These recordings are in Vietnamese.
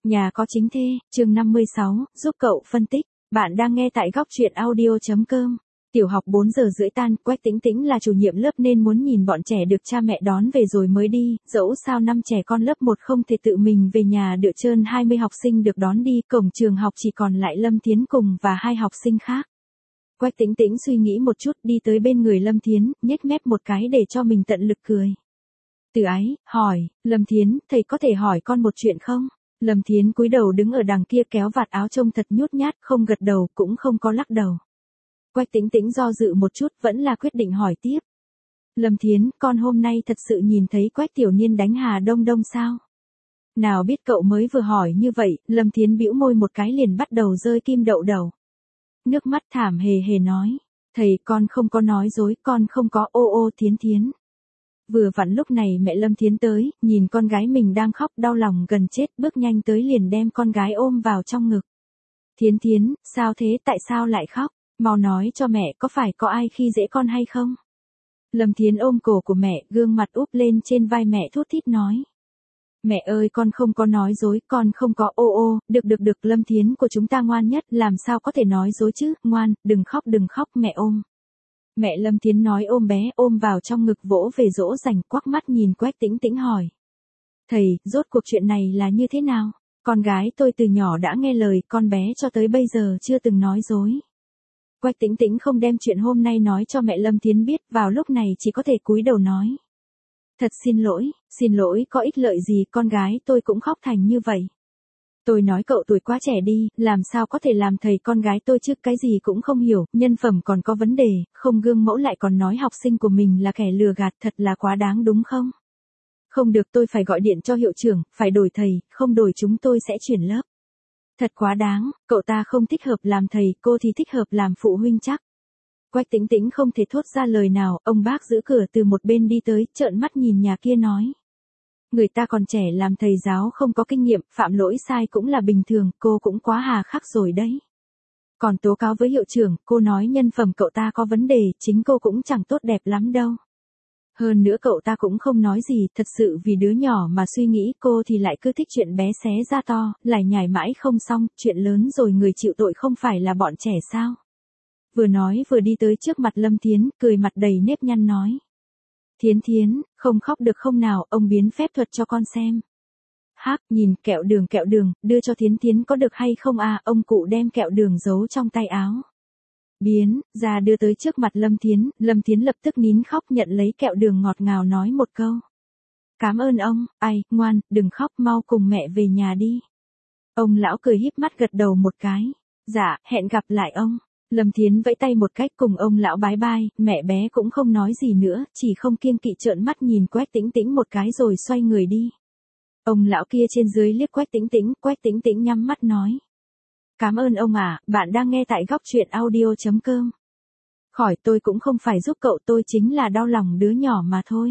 Nhà có chính thê, chương 56, giúp cậu phân tích. Bạn đang nghe tại góc truyện audio.com. Tiểu học 4 giờ rưỡi tan, Quách Tĩnh Tĩnh là chủ nhiệm lớp nên muốn nhìn bọn trẻ được cha mẹ đón về rồi mới đi, dẫu sao năm trẻ con lớp 1 không thể tự mình về nhà được, trơn 20 học sinh được đón đi, cổng trường học chỉ còn lại Lâm Thiến cùng và 2 học sinh khác. Quách Tĩnh Tĩnh suy nghĩ một chút, đi tới bên người Lâm Thiến, nhếch mép một cái để cho mình tận lực cười. Từ ái, hỏi, Lâm Thiến, thầy có thể hỏi con một chuyện không? Lâm Thiến cúi đầu đứng ở đằng kia kéo vạt áo trông thật nhút nhát, không gật đầu cũng không có lắc đầu. Quách Tĩnh Tĩnh do dự một chút vẫn là quyết định hỏi tiếp. Lâm Thiến, con hôm nay thật sự nhìn thấy Quách Tiểu Niên đánh Hà Đông Đông sao? Nào biết cậu mới vừa hỏi như vậy, Lâm Thiến bĩu môi một cái liền bắt đầu rơi kim đậu đầu. Nước mắt thảm hề hề nói, thầy con không có nói dối, con không có ô Thiến Thiến. Vừa vặn lúc này mẹ Lâm Thiến tới, nhìn con gái mình đang khóc đau lòng gần chết, bước nhanh tới liền đem con gái ôm vào trong ngực. Thiến Thiến, sao thế, tại sao lại khóc? Mau nói cho mẹ, có phải có ai khi dễ con hay không? Lâm Thiến ôm cổ của mẹ, gương mặt úp lên trên vai mẹ thút thít nói. Mẹ ơi, con không có nói dối, con không có được, Lâm Thiến của chúng ta ngoan nhất, làm sao có thể nói dối chứ, ngoan, đừng khóc, mẹ ôm. Mẹ Lâm Thiến nói ôm bé, ôm vào trong ngực vỗ về dỗ dành, quắc mắt nhìn Quách Tĩnh Tĩnh hỏi. Thầy, rốt cuộc chuyện này là như thế nào? Con gái tôi từ nhỏ đã nghe lời, con bé cho tới bây giờ chưa từng nói dối. Quách Tĩnh Tĩnh không đem chuyện hôm nay nói cho mẹ Lâm Thiến biết, vào lúc này chỉ có thể cúi đầu nói. Thật xin lỗi, có ích lợi gì, con gái tôi cũng khóc thành như vậy. Tôi nói cậu tuổi quá trẻ đi, làm sao có thể làm thầy con gái tôi chứ, cái gì cũng không hiểu, nhân phẩm còn có vấn đề, không gương mẫu lại còn nói học sinh của mình là kẻ lừa gạt, thật là quá đáng đúng không? Không được, tôi phải gọi điện cho hiệu trưởng, phải đổi thầy, không đổi chúng tôi sẽ chuyển lớp. Thật quá đáng, cậu ta không thích hợp làm thầy, cô thì thích hợp làm phụ huynh chắc. Quách Tĩnh Tĩnh không thể thốt ra lời nào, ông bác giữ cửa từ một bên đi tới, trợn mắt nhìn nhà kia nói. Người ta còn trẻ làm thầy giáo không có kinh nghiệm, phạm lỗi sai cũng là bình thường, cô cũng quá hà khắc rồi đấy. Còn tố cáo với hiệu trưởng, cô nói nhân phẩm cậu ta có vấn đề, chính cô cũng chẳng tốt đẹp lắm đâu. Hơn nữa cậu ta cũng không nói gì, thật sự vì đứa nhỏ mà suy nghĩ, cô thì lại cứ thích chuyện bé xé ra to, lại nhảy mãi không xong, chuyện lớn rồi người chịu tội không phải là bọn trẻ sao. Vừa nói vừa đi tới trước mặt Lâm Thiến, cười mặt đầy nếp nhăn nói. Thiến Thiến, không khóc được không nào, ông biến phép thuật cho con xem. Hắc, nhìn, kẹo đường, đưa cho Thiến Thiến có được hay không à, ông cụ đem kẹo đường giấu trong tay áo. Biến, ra đưa tới trước mặt Lâm Thiến lập tức nín khóc nhận lấy kẹo đường ngọt ngào nói một câu. Cảm ơn ông, ai, ngoan, đừng khóc, mau cùng mẹ về nhà đi. Ông lão cười híp mắt gật đầu một cái. Dạ, hẹn gặp lại ông. Lâm Thiến vẫy tay một cách cùng ông lão bái bai, mẹ bé cũng không nói gì nữa, chỉ không kiêng kỵ trợn mắt nhìn Quách Tĩnh Tĩnh một cái rồi xoay người đi. Ông lão kia trên dưới liếc Quách Tĩnh Tĩnh nhắm mắt nói. Cảm ơn ông ạ, bạn đang nghe tại góc truyện audio.com. Khỏi, tôi cũng không phải giúp cậu, tôi chính là đau lòng đứa nhỏ mà thôi.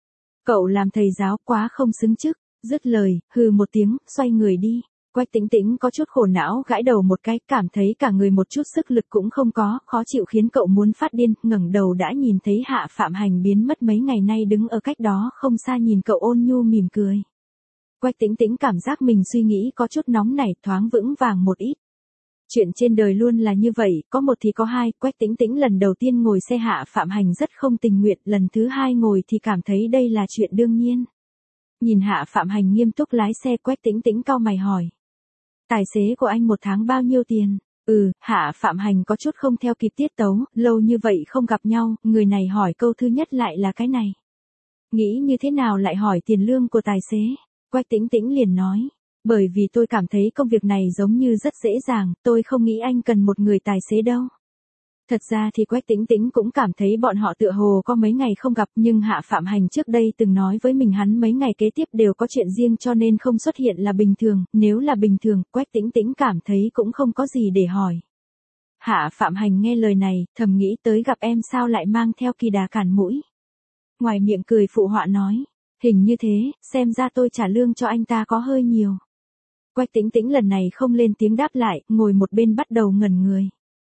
Cậu làm thầy giáo quá không xứng chức, dứt lời, hừ một tiếng, xoay người đi. Quách Tĩnh Tĩnh có chút khổ não gãi đầu một cái, cảm thấy cả người một chút sức lực cũng không có, khó chịu khiến cậu muốn phát điên, ngẩng đầu đã nhìn thấy Hạ Phạm Hành biến mất mấy ngày nay đứng ở cách đó không xa nhìn cậu ôn nhu mỉm cười. Quách Tĩnh Tĩnh cảm giác mình suy nghĩ có chút nóng nảy, thoáng vững vàng một ít. Chuyện trên đời luôn là như vậy, có một thì có hai, Quách Tĩnh Tĩnh lần đầu tiên ngồi xe Hạ Phạm Hành rất không tình nguyện, lần thứ hai ngồi thì cảm thấy đây là chuyện đương nhiên. Nhìn Hạ Phạm Hành nghiêm túc lái xe, Quách Tĩnh Tĩnh cau mày hỏi. Tài xế của anh một tháng bao nhiêu tiền? Hạ Phạm Hành có chút không theo kịp tiết tấu, lâu như vậy không gặp nhau, người này hỏi câu thứ nhất lại là cái này. Nghĩ như thế nào lại hỏi tiền lương của tài xế? Quách Tĩnh Tĩnh liền nói. Bởi vì tôi cảm thấy công việc này giống như rất dễ dàng, tôi không nghĩ anh cần một người tài xế đâu. Thật ra thì Quách Tĩnh Tĩnh cũng cảm thấy bọn họ tựa hồ có mấy ngày không gặp, nhưng Hạ Phạm Hành trước đây từng nói với mình hắn mấy ngày kế tiếp đều có chuyện riêng cho nên không xuất hiện là bình thường, nếu là bình thường, Quách Tĩnh Tĩnh cảm thấy cũng không có gì để hỏi. Hạ Phạm Hành nghe lời này, thầm nghĩ tới gặp em sao lại mang theo kỳ đà cản mũi. Ngoài miệng cười phụ họa nói, hình như thế, xem ra tôi trả lương cho anh ta có hơi nhiều. Quách Tĩnh Tĩnh lần này không lên tiếng đáp lại, ngồi một bên bắt đầu ngẩn người.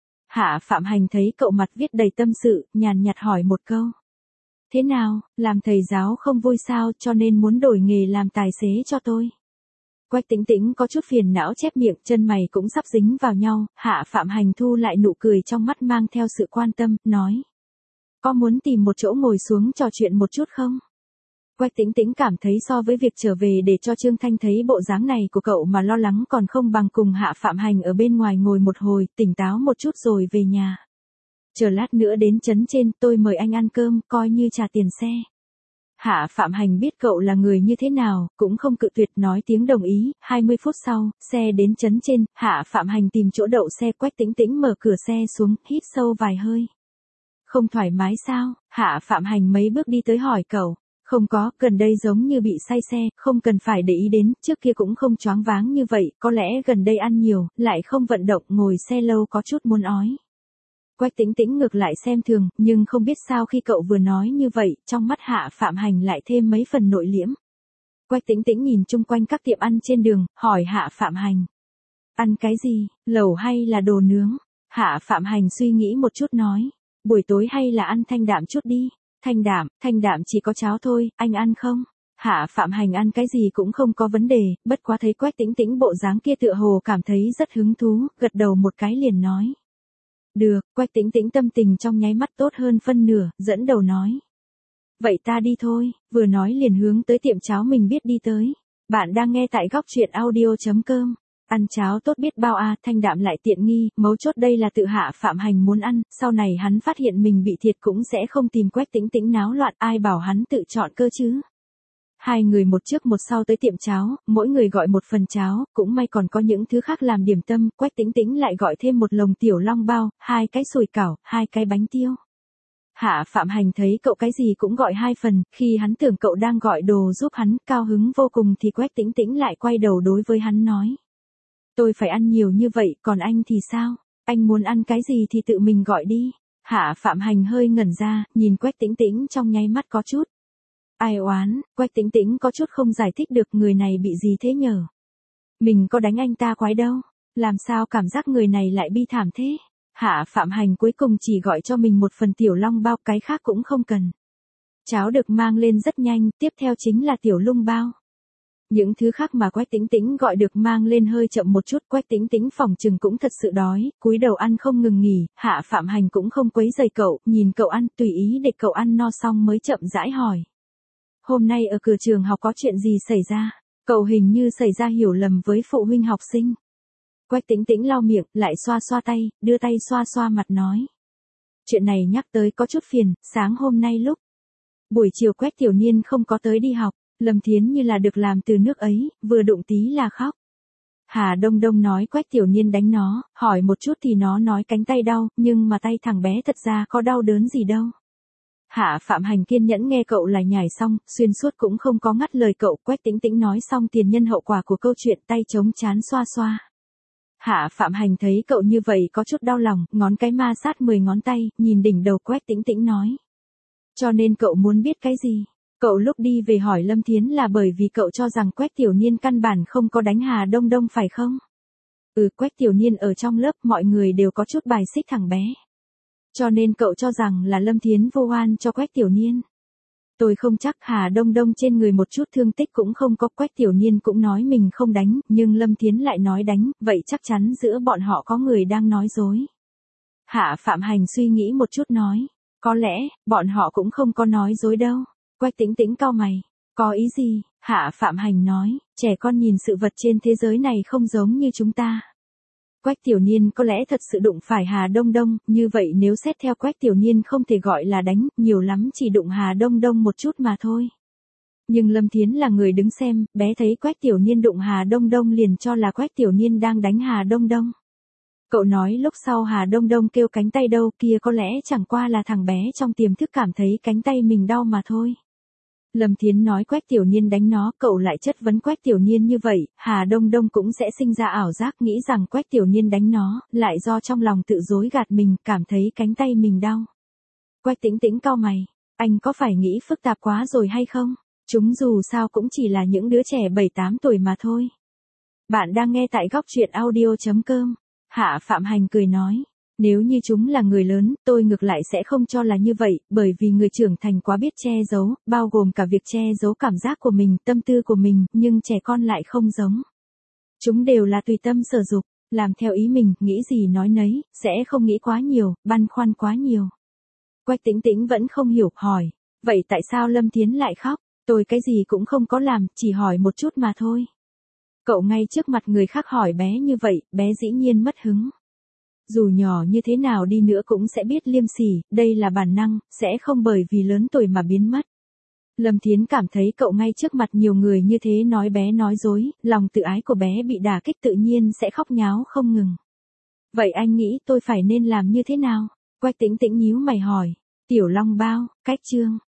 Hạ Phạm Hành thấy cậu mặt viết đầy tâm sự, nhàn nhạt hỏi một câu. Thế nào, làm thầy giáo không vui sao cho nên muốn đổi nghề làm tài xế cho tôi? Quách Tĩnh Tĩnh có chút phiền não chép miệng, chân mày cũng sắp dính vào nhau, Hạ Phạm Hành thu lại nụ cười trong mắt mang theo sự quan tâm, nói. Có muốn tìm một chỗ ngồi xuống trò chuyện một chút không? Quách Tĩnh Tĩnh cảm thấy so với việc trở về để cho Trương Thanh thấy bộ dáng này của cậu mà lo lắng còn không bằng cùng Hạ Phạm Hành ở bên ngoài ngồi một hồi, tỉnh táo một chút rồi về nhà. Chờ lát nữa đến trấn trên, tôi mời anh ăn cơm, coi như trả tiền xe. Hạ Phạm Hành biết cậu là người như thế nào, cũng không cự tuyệt, nói tiếng đồng ý. 20 phút sau, xe đến trấn trên, Hạ Phạm Hành tìm chỗ đậu xe. Quách Tĩnh Tĩnh mở cửa xe xuống, hít sâu vài hơi. Không thoải mái sao? Hạ Phạm Hành mấy bước đi tới hỏi cậu. Không có, gần đây giống như bị say xe, không cần phải để ý đến, trước kia cũng không choáng váng như vậy, có lẽ gần đây ăn nhiều, lại không vận động, ngồi xe lâu có chút muốn ói. Quách Tĩnh Tĩnh ngược lại xem thường, nhưng không biết sao khi cậu vừa nói như vậy, trong mắt Hạ Phạm Hành lại thêm mấy phần nội liễm. Quách Tĩnh Tĩnh nhìn chung quanh các tiệm ăn trên đường, hỏi Hạ Phạm Hành. Ăn cái gì, lẩu hay là đồ nướng? Hạ Phạm Hành suy nghĩ một chút nói. Buổi tối hay là ăn thanh đạm chút đi. Thanh đạm chỉ có cháo thôi, anh ăn không? Hạ Phạm Hành ăn cái gì cũng không có vấn đề, bất quá thấy Quách Tĩnh Tĩnh bộ dáng kia tựa hồ cảm thấy rất hứng thú, gật đầu một cái liền nói. Được, Quách Tĩnh Tĩnh tâm tình trong nháy mắt tốt hơn phân nửa, dẫn đầu nói. Vậy ta đi thôi, vừa nói liền hướng tới tiệm cháo mình biết đi tới. Bạn đang nghe tại góc truyện audio.com. Ăn cháo tốt biết bao à, thanh đạm lại tiện nghi, mấu chốt đây là tự Hạ Phạm Hành muốn ăn, sau này hắn phát hiện mình bị thiệt cũng sẽ không tìm Quách Tĩnh Tĩnh náo loạn, ai bảo hắn tự chọn cơ chứ. Hai người một trước một sau tới tiệm cháo, mỗi người gọi một phần cháo, cũng may còn có những thứ khác làm điểm tâm, Quách Tĩnh Tĩnh lại gọi thêm một lồng tiểu long bao, 2 cái sủi cảo, 2 cái bánh tiêu. Hạ Phạm Hành thấy cậu cái gì cũng gọi 2 phần, khi hắn tưởng cậu đang gọi đồ giúp hắn, cao hứng vô cùng thì Quách Tĩnh Tĩnh lại quay đầu đối với hắn nói. Tôi phải ăn nhiều như vậy, còn anh thì sao? Anh muốn ăn cái gì thì tự mình gọi đi. Hạ Phạm Hành hơi ngẩn ra, nhìn Quách Tĩnh Tĩnh trong nháy mắt có chút. Ai oán, Quách Tĩnh Tĩnh có chút không giải thích được người này bị gì thế nhở? Mình có đánh anh ta quái đâu, làm sao cảm giác người này lại bi thảm thế? Hạ Phạm Hành cuối cùng chỉ gọi cho mình một phần tiểu long bao, cái khác cũng không cần. Cháo được mang lên rất nhanh, tiếp theo chính là tiểu lung bao. Những thứ khác mà Quách Tĩnh Tĩnh gọi được mang lên hơi chậm một chút, Quách Tĩnh Tĩnh phỏng chừng cũng thật sự đói, cúi đầu ăn không ngừng nghỉ, Hạ Phạm Hành cũng không quấy rầy cậu, nhìn cậu ăn, tùy ý để cậu ăn no xong mới chậm rãi hỏi. Hôm nay ở cửa trường học có chuyện gì xảy ra? Cậu hình như xảy ra hiểu lầm với phụ huynh học sinh. Quách Tĩnh Tĩnh lau miệng, lại xoa xoa tay, đưa tay xoa xoa mặt nói. Chuyện này nhắc tới có chút phiền, sáng hôm nay lúc buổi chiều Quách Tiểu Niên không có tới đi học, Lâm Thiến như là được làm từ nước ấy, vừa đụng tí là khóc. Hà Đông Đông nói Quách Tiểu Niên đánh nó, hỏi một chút thì nó nói cánh tay đau, nhưng mà tay thằng bé thật ra có đau đớn gì đâu. Hạ Phạm Hành kiên nhẫn nghe cậu lại nhảy xong, xuyên suốt cũng không có ngắt lời cậu. Quách Tĩnh Tĩnh nói xong tiền nhân hậu quả của câu chuyện, tay chống chán xoa xoa. Hạ Phạm Hành thấy cậu như vậy có chút đau lòng, ngón cái ma sát 10 ngón tay, nhìn đỉnh đầu Quách Tĩnh Tĩnh nói. Cho nên cậu muốn biết cái gì? Cậu lúc đi về hỏi Lâm Thiến là bởi vì cậu cho rằng Quách Tiểu Niên căn bản không có đánh Hà Đông Đông phải không? Quách Tiểu Niên ở trong lớp mọi người đều có chút bài xích thằng bé. Cho nên cậu cho rằng là Lâm Thiến vu oan cho Quách Tiểu Niên. Tôi không chắc, Hà Đông Đông trên người một chút thương tích cũng không có, Quách Tiểu Niên cũng nói mình không đánh, nhưng Lâm Thiến lại nói đánh, vậy chắc chắn giữa bọn họ có người đang nói dối. Hạ Phạm Hành suy nghĩ một chút nói, có lẽ, bọn họ cũng không có nói dối đâu. Quách Tĩnh Tĩnh cau mày, có ý gì? Hạ Phạm Hành nói, trẻ con nhìn sự vật trên thế giới này không giống như chúng ta. Quách Tiểu Niên có lẽ thật sự đụng phải Hà Đông Đông, như vậy nếu xét theo Quách Tiểu Niên không thể gọi là đánh, nhiều lắm chỉ đụng Hà Đông Đông một chút mà thôi. Nhưng Lâm Thiến là người đứng xem, bé thấy Quách Tiểu Niên đụng Hà Đông Đông liền cho là Quách Tiểu Niên đang đánh Hà Đông Đông. Cậu nói lúc sau Hà Đông Đông kêu cánh tay đâu kia có lẽ chẳng qua là thằng bé trong tiềm thức cảm thấy cánh tay mình đau mà thôi. Lâm Thiến nói Quách Tiểu Niên đánh nó, cậu lại chất vấn Quách Tiểu Niên như vậy, Hà Đông Đông cũng sẽ sinh ra ảo giác nghĩ rằng Quách Tiểu Niên đánh nó, lại do trong lòng tự dối gạt mình, cảm thấy cánh tay mình đau. Quách Tĩnh Tĩnh cau mày, anh có phải nghĩ phức tạp quá rồi hay không? Chúng dù sao cũng chỉ là những đứa trẻ 7-8 tuổi mà thôi. Bạn đang nghe tại góc truyện audio.com. Hạ Phạm Hành cười nói. Nếu như chúng là người lớn, tôi ngược lại sẽ không cho là như vậy, bởi vì người trưởng thành quá biết che giấu, bao gồm cả việc che giấu cảm giác của mình, tâm tư của mình, nhưng trẻ con lại không giống. Chúng đều là tùy tâm sở dục, làm theo ý mình, nghĩ gì nói nấy, sẽ không nghĩ quá nhiều, băn khoăn quá nhiều. Quách Tĩnh Tĩnh vẫn không hiểu, hỏi, vậy tại sao Lâm Thiến lại khóc? Tôi cái gì cũng không có làm, chỉ hỏi một chút mà thôi. Cậu ngay trước mặt người khác hỏi bé như vậy, bé dĩ nhiên mất hứng. Dù nhỏ như thế nào đi nữa cũng sẽ biết liêm sỉ, đây là bản năng, sẽ không bởi vì lớn tuổi mà biến mất. Lâm Thiến cảm thấy cậu ngay trước mặt nhiều người như thế nói bé nói dối, lòng tự ái của bé bị đả kích tự nhiên sẽ khóc nháo không ngừng. Vậy anh nghĩ tôi phải nên làm như thế nào? Quách Tĩnh Tĩnh nhíu mày hỏi. Tiểu Long Bao, cách chương.